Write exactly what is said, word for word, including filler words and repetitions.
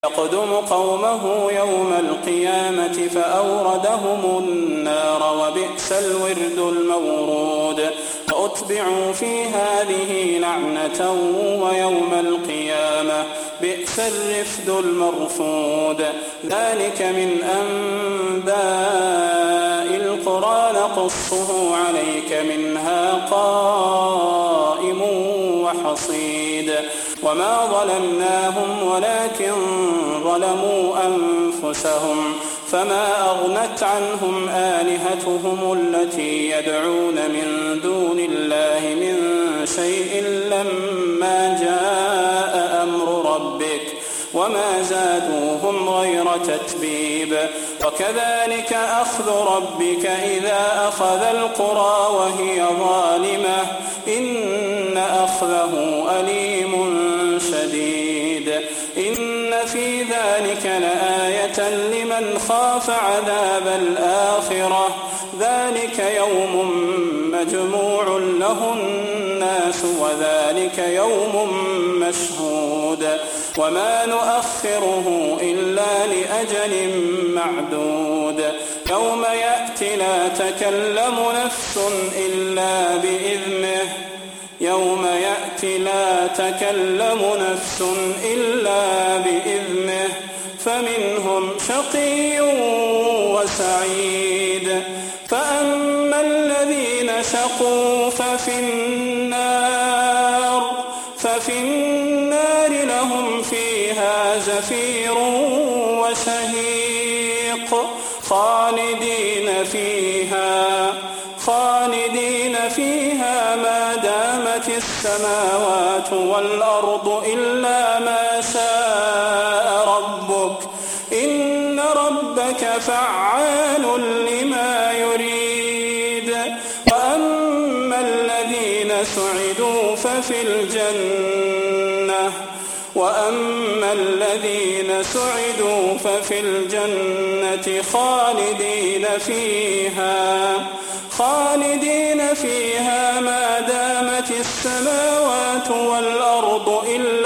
يقدم قومه يوم القيامة فأوردهم النار وبئس الورد المورود وأتبعوا في هذه لعنة ويوم القيامة بئس الرفد المرفود ذلك من أنباء القرى نقصه عليك منها قائم وحصيد وما ظلمناهم ولكن ظلموا أنفسهم فما أغنت عنهم آلهتهم التي يدعون من دون الله من شيء لما جاء أمر ربك وما زادوهم غير تتبيب وكذلك أخذ ربك إذا أخذ القرى وهي ظالمة إن أخذه أليم شديد إن في ذلك لآية لمن خاف عذاب الآخرة ذلك يوم مجموع له الناس وذلك يوم مشهود وما نؤخره إلا لأجل معدود يوم يأتي لا تكلم نفس إلا بإذنه يوم يأتي لا تكلم نفس إلا بإذنه فمنهم شقي وسعيد فأما الذين شقوا ففي النار ففي النار لهم فيها زفير وشهيق خالدين فيها خالدين فيها ما دامت السماوات والأرض إلا ما شاء ربك إن ربك فعال لما يريد وأما الذين سعدوا ففي الجنة وأما الذين سعدوا ففي الجنة خالدين فيها خالدين فيها ما دامت السماوات والأرض إلا